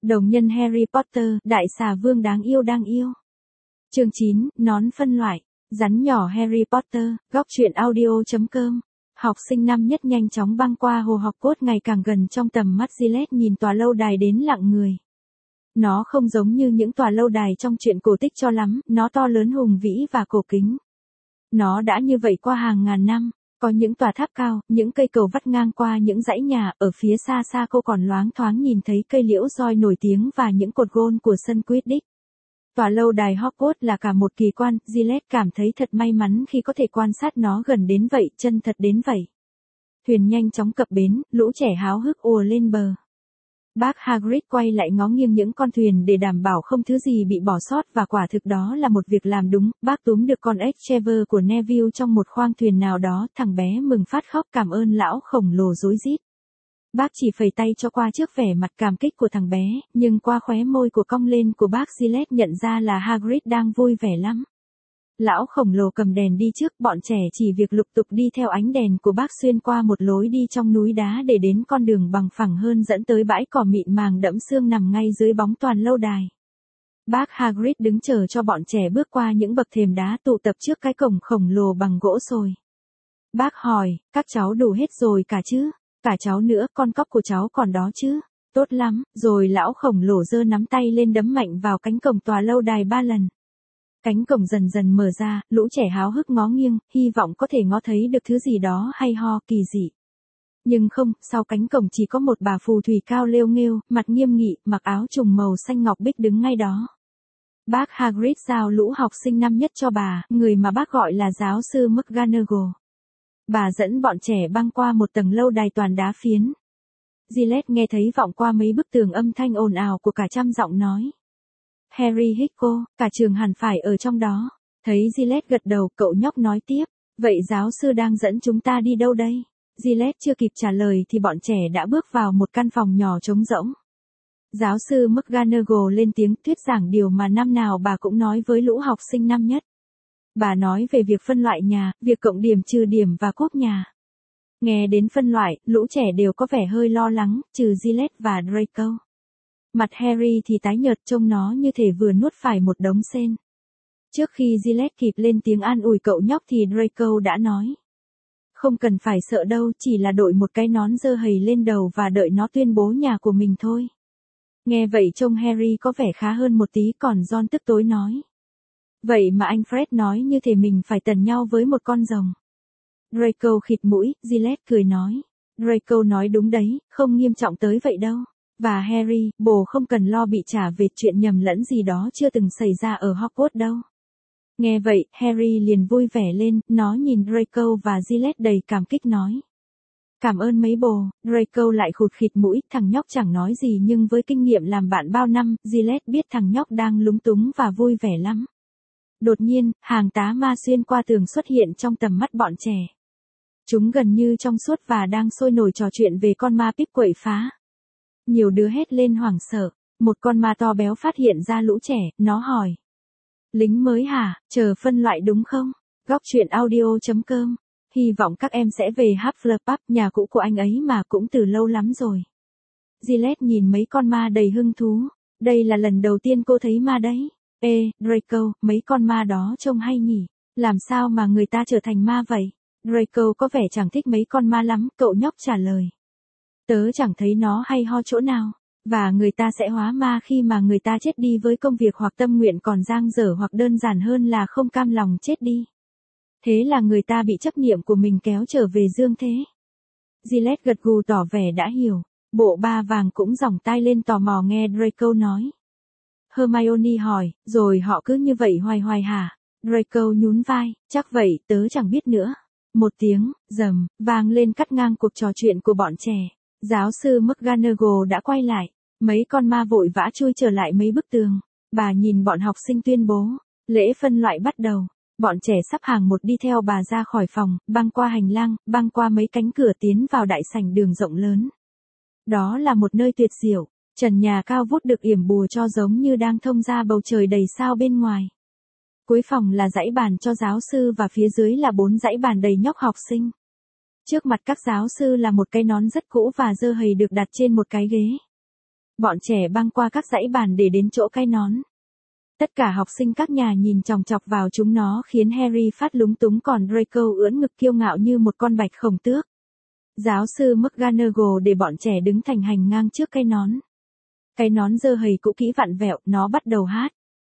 Đồng nhân Harry Potter, đại xà vương đáng yêu đang yêu. Chương 9, nón phân loại. Rắn nhỏ Harry Potter, góc truyện audio.com. Học sinh năm nhất nhanh chóng băng qua hồ Hogwarts ngày càng gần trong tầm mắt Gillette nhìn tòa lâu đài đến lặng người. Nó không giống như những tòa lâu đài trong truyện cổ tích cho lắm, nó to lớn hùng vĩ và cổ kính. Nó đã như vậy qua hàng ngàn năm, có những tòa tháp cao, những cây cầu vắt ngang qua những dãy nhà, ở phía xa xa cô còn loáng thoáng nhìn thấy cây liễu roi nổi tiếng và những cột gôn của sân Quidditch. Tòa lâu đài Hogwarts là cả một kỳ quan, Gillette cảm thấy thật may mắn khi có thể quan sát nó gần đến vậy, chân thật đến vậy. Thuyền nhanh chóng cập bến, lũ trẻ háo hức ùa lên bờ. Bác Hagrid quay lại ngó nghiêng những con thuyền để đảm bảo không thứ gì bị bỏ sót và quả thực đó là một việc làm đúng. Bác túm được con Exchequer của Neville trong một khoang thuyền nào đó, thằng bé mừng phát khóc cảm ơn lão khổng lồ rối rít. Bác chỉ phẩy tay cho qua trước vẻ mặt cảm kích của thằng bé, nhưng qua khóe môi của cong lên của bác Gillette nhận ra là Hagrid đang vui vẻ lắm. Lão khổng lồ cầm đèn đi trước, bọn trẻ chỉ việc lục tục đi theo ánh đèn của bác xuyên qua một lối đi trong núi đá để đến con đường bằng phẳng hơn dẫn tới bãi cỏ mịn màng đẫm sương nằm ngay dưới bóng toàn lâu đài. Bác Hagrid đứng chờ cho bọn trẻ bước qua những bậc thềm đá tụ tập trước cái cổng khổng lồ bằng gỗ sồi. Bác hỏi, các cháu đủ hết rồi cả chứ? Cả cháu nữa, con cóc của cháu còn đó chứ? Tốt lắm, rồi lão khổng lồ giơ nắm tay lên đấm mạnh vào cánh cổng tòa lâu đài 3 lần. Cánh cổng dần dần mở ra, lũ trẻ háo hức ngó nghiêng, hy vọng có thể ngó thấy được thứ gì đó hay ho kỳ dị. Nhưng không, sau cánh cổng chỉ có một bà phù thủy cao lêu nghêu, mặt nghiêm nghị, mặc áo trùng màu xanh ngọc bích đứng ngay đó. Bác Hagrid giao lũ học sinh năm nhất cho bà, người mà bác gọi là giáo sư McGonagall. Bà dẫn bọn trẻ băng qua một tầng lâu đài toàn đá phiến. Gillette nghe thấy vọng qua mấy bức tường âm thanh ồn ào của cả trăm giọng nói. Harry hít cô, cả trường hẳn phải ở trong đó. Thấy Gillette gật đầu, cậu nhóc nói tiếp. Vậy giáo sư đang dẫn chúng ta đi đâu đây? Gillette chưa kịp trả lời thì bọn trẻ đã bước vào một căn phòng nhỏ trống rỗng. Giáo sư McGonagall lên tiếng thuyết giảng điều mà năm nào bà cũng nói với lũ học sinh năm nhất. Bà nói về việc phân loại nhà, việc cộng điểm trừ điểm và cúp nhà. Nghe đến phân loại, lũ trẻ đều có vẻ hơi lo lắng, trừ Gillette và Draco. Mặt Harry thì tái nhợt, trông nó như thể vừa nuốt phải một đống sên. Trước khi Gillette kịp lên tiếng an ủi cậu nhóc thì Draco đã nói. Không cần phải sợ đâu, chỉ là đội một cái nón dơ hầy lên đầu và đợi nó tuyên bố nhà của mình thôi. Nghe vậy trông Harry có vẻ khá hơn một tí, còn Ron tức tối nói. Vậy mà anh Fred nói như thể mình phải tần nhau với một con rồng. Draco khịt mũi, Gillette cười nói. Draco nói đúng đấy, không nghiêm trọng tới vậy đâu. Và Harry, bồ không cần lo bị trả về chuyện nhầm lẫn gì đó chưa từng xảy ra ở Hogwarts đâu. Nghe vậy, Harry liền vui vẻ lên, nó nhìn Draco và Gillette đầy cảm kích nói. Cảm ơn mấy bồ. Draco lại khụt khịt mũi, thằng nhóc chẳng nói gì nhưng với kinh nghiệm làm bạn bao năm, Gillette biết thằng nhóc đang lúng túng và vui vẻ lắm. Đột nhiên, hàng tá ma xuyên qua tường xuất hiện trong tầm mắt bọn trẻ. Chúng gần như trong suốt và đang sôi nổi trò chuyện về con ma Pip quậy phá. Nhiều đứa hét lên hoảng sợ, một con ma to béo phát hiện ra lũ trẻ, nó hỏi. Lính mới hả, chờ phân loại đúng không? Góc truyện audio.com. Hy vọng các em sẽ về Hufflepuff, nhà cũ của anh ấy mà cũng từ lâu lắm rồi. Gillette nhìn mấy con ma đầy hứng thú. Đây là lần đầu tiên cô thấy ma đấy. Ê, Draco, mấy con ma đó trông hay nhỉ? Làm sao mà người ta trở thành ma vậy? Draco có vẻ chẳng thích mấy con ma lắm, cậu nhóc trả lời. Tớ chẳng thấy nó hay ho chỗ nào. Và người ta sẽ hóa ma khi mà người ta chết đi với công việc hoặc tâm nguyện còn dang dở hoặc đơn giản hơn là không cam lòng chết đi. Thế là người ta bị chấp niệm của mình kéo trở về dương thế. Gillette gật gù tỏ vẻ đã hiểu. Bộ ba vàng cũng giỏng tai lên tò mò nghe Draco nói. Hermione hỏi, rồi họ cứ như vậy hoài hoài hả? Draco nhún vai, chắc vậy, tớ chẳng biết nữa. Một tiếng, rầm, vang lên cắt ngang cuộc trò chuyện của bọn trẻ. Giáo sư McGonagall đã quay lại. Mấy con ma vội vã chui trở lại mấy bức tường. Bà nhìn bọn học sinh tuyên bố. Lễ phân loại bắt đầu. Bọn trẻ sắp hàng một đi theo bà ra khỏi phòng, băng qua hành lang, băng qua mấy cánh cửa tiến vào đại sảnh đường rộng lớn. Đó là một nơi tuyệt diệu. Trần nhà cao vút được yểm bùa cho giống như đang thông ra bầu trời đầy sao bên ngoài. Cuối phòng là dãy bàn cho giáo sư và phía dưới là 4 dãy bàn đầy nhóc học sinh. Trước mặt các giáo sư là một cái nón rất cũ và dơ hầy được đặt trên một cái ghế. Bọn trẻ băng qua các dãy bàn để đến chỗ cái nón. Tất cả học sinh các nhà nhìn chòng chọc vào chúng nó khiến Harry phát lúng túng, còn Draco ưỡn ngực kiêu ngạo như một con bạch khổng tước. Giáo sư McGonagall để bọn trẻ đứng thành hành ngang trước cái nón. Cái nón dơ hầy cũ kỹ vặn vẹo, nó bắt đầu hát.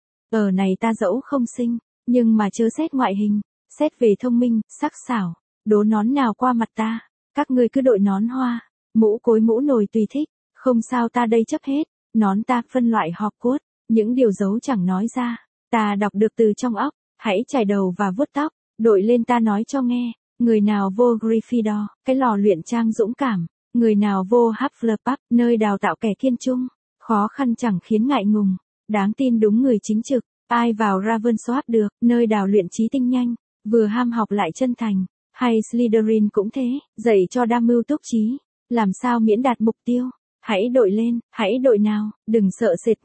Ở này ta dẫu không xinh, nhưng mà chớ xét ngoại hình, xét về thông minh, sắc sảo, đố nón nào qua mặt ta. Các ngươi cứ đội nón hoa, mũ cối mũ nồi tùy thích, không sao ta đây chấp hết. Nón ta phân loại Hogwarts, những điều giấu chẳng nói ra, ta đọc được từ trong óc, hãy chải đầu và vuốt tóc, đội lên ta nói cho nghe, người nào vô Gryffindor, cái lò luyện trang dũng cảm, người nào vô Hufflepuff, nơi đào tạo kẻ kiên trung, khó khăn chẳng khiến ngại ngùng, đáng tin đúng người chính trực, ai vào Ravenclaw được, nơi đào luyện trí tinh nhanh, vừa ham học lại chân thành, hay Slytherin cũng thế, dạy cho đa mưu túc trí, làm sao miễn đạt mục tiêu. Hãy đội lên, hãy đội nào, đừng sợ sệt,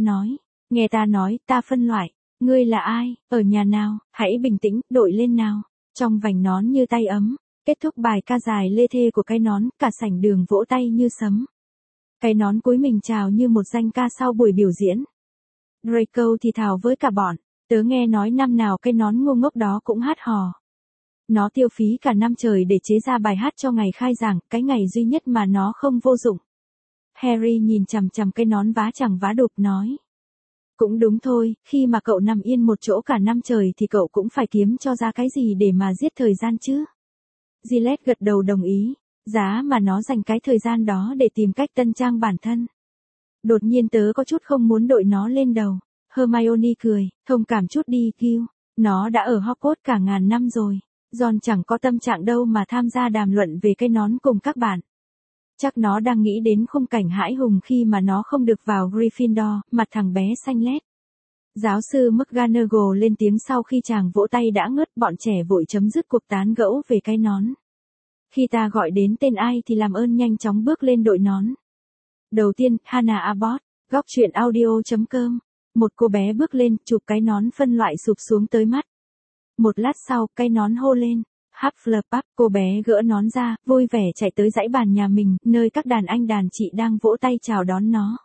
nghe ta nói, ta phân loại, ngươi là ai, ở nhà nào, hãy bình tĩnh, đội lên nào, trong vành nón như tay ấm, kết thúc bài ca dài lê thê của cái nón, cả sảnh đường vỗ tay như sấm. Cái nón cúi mình chào như một danh ca sau buổi biểu diễn. Draco thì thào với cả bọn, tớ nghe nói năm nào cái nón ngu ngốc đó cũng hát hò. Nó tiêu phí cả năm trời để chế ra bài hát cho ngày khai giảng, cái ngày duy nhất mà nó không vô dụng. Harry nhìn chằm chằm cái nón vá chẳng vá đục nói. Cũng đúng thôi, khi mà cậu nằm yên một chỗ cả năm trời thì cậu cũng phải kiếm cho ra cái gì để mà giết thời gian chứ. Gillette gật đầu đồng ý, giá mà nó dành cái thời gian đó để tìm cách tân trang bản thân. Đột nhiên tớ có chút không muốn đội nó lên đầu. Hermione cười, thông cảm chút đi Gil, nó đã ở Hogwarts cả ngàn năm rồi. Ron chẳng có tâm trạng đâu mà tham gia đàm luận về cái nón cùng các bạn. Chắc nó đang nghĩ đến khung cảnh hãi hùng khi mà nó không được vào Gryffindor, mặt thằng bé xanh lét. Giáo sư McGonagall lên tiếng sau khi chàng vỗ tay đã ngớt, bọn trẻ vội chấm dứt cuộc tán gẫu về cái nón. Khi ta gọi đến tên ai thì làm ơn nhanh chóng bước lên đội nón. Đầu tiên, Hannah Abbott, góc truyện audio.com. Một cô bé bước lên, chụp cái nón phân loại sụp xuống tới mắt. Một lát sau, cái nón hô lên. Hufflepuff, cô bé gỡ nón ra, vui vẻ chạy tới dãy bàn nhà mình, nơi các đàn anh đàn chị đang vỗ tay chào đón nó.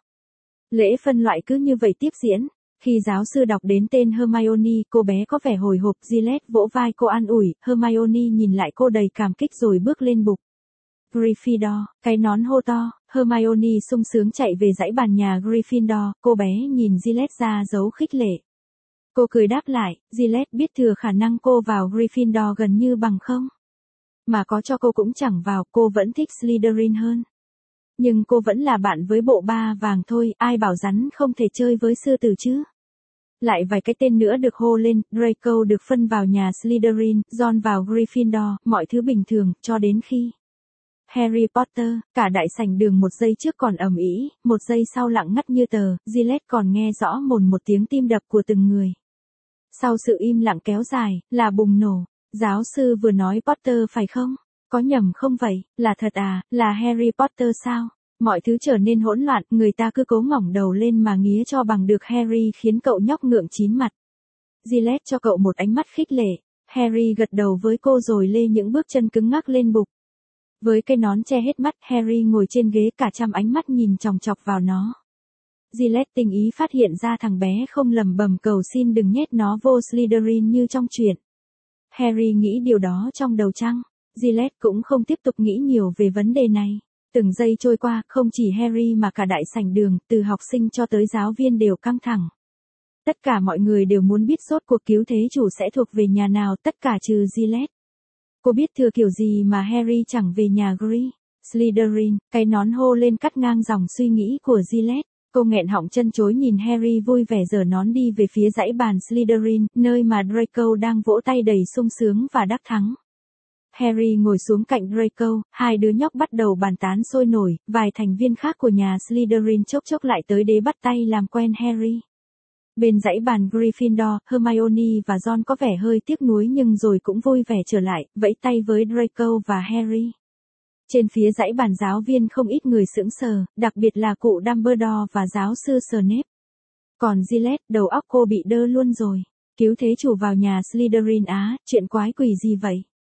Lễ phân loại cứ như vậy tiếp diễn. Khi giáo sư đọc đến tên Hermione, cô bé có vẻ hồi hộp. Gillette vỗ vai cô an ủi, Hermione nhìn lại cô đầy cảm kích rồi bước lên bục. Gryffindor, cái nón hô to, Hermione sung sướng chạy về dãy bàn nhà Gryffindor, cô bé nhìn Gillette ra dấu khích lệ. Cô cười đáp lại, Gillette biết thừa khả năng cô vào Gryffindor gần như bằng không. Mà có cho cô cũng chẳng vào, cô vẫn thích Slytherin hơn. Nhưng cô vẫn là bạn với bộ ba vàng thôi, ai bảo rắn không thể chơi với sư tử chứ. Lại vài cái tên nữa được hô lên, Draco được phân vào nhà Slytherin, Ron vào Gryffindor, mọi thứ bình thường, cho đến khi Harry Potter, cả đại sảnh đường một giây trước còn ầm ĩ, một giây sau lặng ngắt như tờ, Gillette còn nghe rõ một tiếng tim đập của từng người. Sau sự im lặng kéo dài, là bùng nổ. Giáo sư vừa nói Potter phải không? Có nhầm không vậy? Là thật à? Là Harry Potter sao? Mọi thứ trở nên hỗn loạn, người ta cứ cố ngỏng đầu lên mà nghía cho bằng được Harry khiến cậu nhóc ngượng chín mặt. Gillette cho cậu một ánh mắt khích lệ. Harry gật đầu với cô rồi lê những bước chân cứng ngắc lên bục. Với cái nón che hết mắt, Harry ngồi trên ghế, cả trăm ánh mắt nhìn chòng chọc vào nó. Gillette tình ý phát hiện ra thằng bé không lầm bầm cầu xin đừng nhét nó vô Slytherin như trong truyện. Harry nghĩ điều đó trong đầu chăng? Gillette cũng không tiếp tục nghĩ nhiều về vấn đề này. Từng giây trôi qua, không chỉ Harry mà cả đại sảnh đường, từ học sinh cho tới giáo viên đều căng thẳng. Tất cả mọi người đều muốn biết rốt cuộc cứu thế chủ sẽ thuộc về nhà nào, tất cả trừ Gillette. Cô biết thừa kiểu gì mà Harry chẳng về nhà Slytherin, cái nón hô lên cắt ngang dòng suy nghĩ của Gillette. Cô nghẹn họng chân chối nhìn Harry vui vẻ giở nón đi về phía dãy bàn Slytherin, nơi mà Draco đang vỗ tay đầy sung sướng và đắc thắng. Harry ngồi xuống cạnh Draco, hai đứa nhóc bắt đầu bàn tán sôi nổi, vài thành viên khác của nhà Slytherin chốc chốc lại tới đế bắt tay làm quen Harry. Bên dãy bàn Gryffindor, Hermione và Ron có vẻ hơi tiếc nuối nhưng rồi cũng vui vẻ trở lại, vẫy tay với Draco và Harry. Trên phía dãy bàn giáo viên không ít người sững sờ, đặc biệt là cụ Dumbledore và giáo sư Snape. Còn Gillette, đầu óc cô bị đơ luôn rồi. Cứu thế chủ vào nhà Slytherin á, chuyện quái quỷ gì vậy?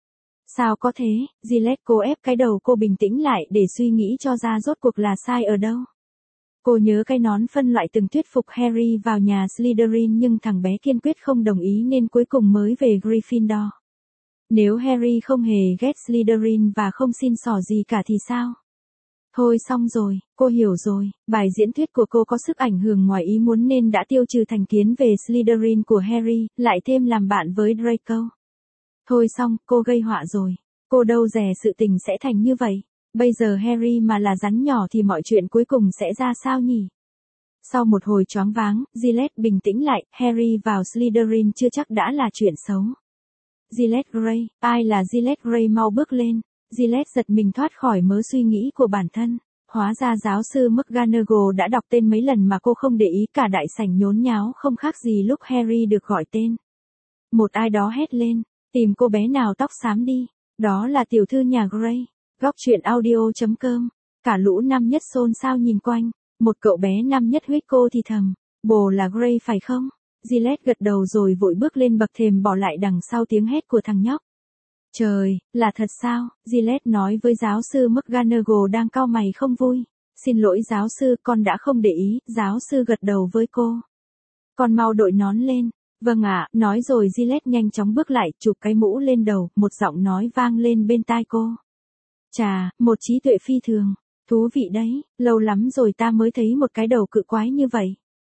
Sao có thế? Gillette cố ép cái đầu cô bình tĩnh lại để suy nghĩ cho ra rốt cuộc là sai ở đâu. Cô nhớ cái nón phân loại từng thuyết phục Harry vào nhà Slytherin nhưng thằng bé kiên quyết không đồng ý nên cuối cùng mới về Gryffindor. Nếu Harry không hề ghét Slytherin và không xin xỏ gì cả thì sao? Thôi xong rồi, cô hiểu rồi, bài diễn thuyết của cô có sức ảnh hưởng ngoài ý muốn nên đã tiêu trừ thành kiến về Slytherin của Harry, lại thêm làm bạn với Draco. Thôi xong, cô gây họa rồi. Cô đâu dè sự tình sẽ thành như vậy. Bây giờ Harry mà là rắn nhỏ thì mọi chuyện cuối cùng sẽ ra sao nhỉ? Sau một hồi choáng váng, Gillette bình tĩnh lại, Harry vào Slytherin chưa chắc đã là chuyện xấu. Gillette Gray, ai là Gillette Gray mau bước lên. Gillette giật mình thoát khỏi mớ suy nghĩ của bản thân. Hóa ra giáo sư McGonagall đã đọc tên mấy lần mà cô không để ý, cả đại sảnh nhốn nháo không khác gì lúc Harry được gọi tên. Một ai đó hét lên, tìm cô bé nào tóc xám đi, đó là tiểu thư nhà Gray. Góc truyện audio.com, cả lũ năm nhất xôn xao nhìn quanh, một cậu bé năm nhất huých cô thì thầm, bồ là Gray phải không? Gillette gật đầu rồi vội bước lên bậc thềm bỏ lại đằng sau tiếng hét của thằng nhóc. Trời, là thật sao? Gillette nói với giáo sư McGonagall đang cau mày không vui. Xin lỗi giáo sư, con đã không để ý, giáo sư gật đầu với cô. Con mau đội nón lên. Vâng ạ, nói rồi Gillette nhanh chóng bước lại, chụp cái mũ lên đầu, một giọng nói vang lên bên tai cô. Chà, một trí tuệ phi thường. Thú vị đấy, lâu lắm rồi ta mới thấy một cái đầu cự quái như vậy.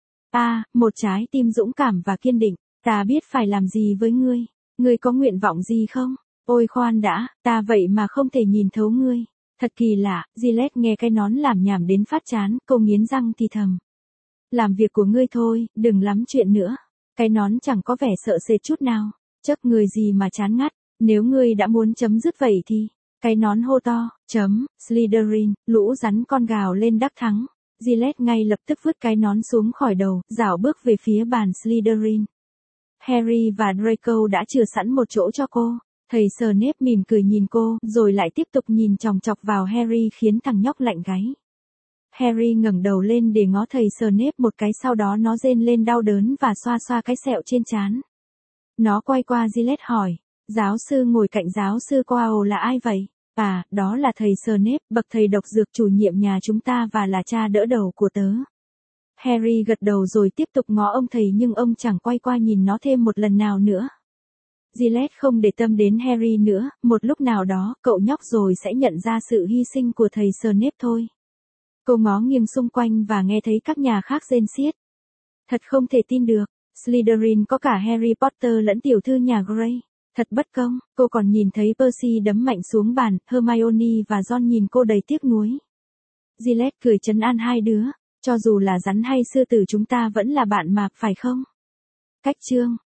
Một trái tim dũng cảm và kiên định, ta biết phải làm gì với ngươi. Ngươi có nguyện vọng gì không? Ôi khoan đã, ta vậy mà không thể nhìn thấu ngươi. Thật kỳ lạ, Gillette nghe cái nón làm nhảm đến phát chán, cô nghiến răng thì thầm. Làm việc của ngươi thôi, đừng lắm chuyện nữa. Cái nón chẳng có vẻ sợ sệt chút nào. Chắc người gì mà chán ngắt, nếu ngươi đã muốn chấm dứt vậy thì. Cái nón hô to, Slytherin, lũ rắn con gào lên đắc thắng. Gillette ngay lập tức vứt cái nón xuống khỏi đầu, rảo bước về phía bàn Slytherin. Harry và Draco đã chừa sẵn một chỗ cho cô. Thầy Snape mỉm cười nhìn cô, rồi lại tiếp tục nhìn chòng chọc vào Harry khiến thằng nhóc lạnh gáy. Harry ngẩng đầu lên để ngó thầy Snape một cái, sau đó nó rên lên đau đớn và xoa xoa cái sẹo trên trán. Nó quay qua Gillette hỏi, giáo sư ngồi cạnh giáo sư Quirrell là ai vậy? Đó là thầy Snape, bậc thầy độc dược chủ nhiệm nhà chúng ta và là cha đỡ đầu của tớ. Harry gật đầu rồi tiếp tục ngó ông thầy nhưng ông chẳng quay qua nhìn nó thêm một lần nào nữa. Gillette không để tâm đến Harry nữa, một lúc nào đó, cậu nhóc rồi sẽ nhận ra sự hy sinh của thầy Snape thôi. Cô ngó nghiêng xung quanh và nghe thấy các nhà khác rên xiết. Thật không thể tin được, Slytherin có cả Harry Potter lẫn tiểu thư nhà Gray. Thật bất công, cô còn nhìn thấy Percy đấm mạnh xuống bàn, Hermione và Ron nhìn cô đầy tiếc nuối. Gillette cười trấn an hai đứa, cho dù là rắn hay sư tử chúng ta vẫn là bạn mà, phải không? Cách chương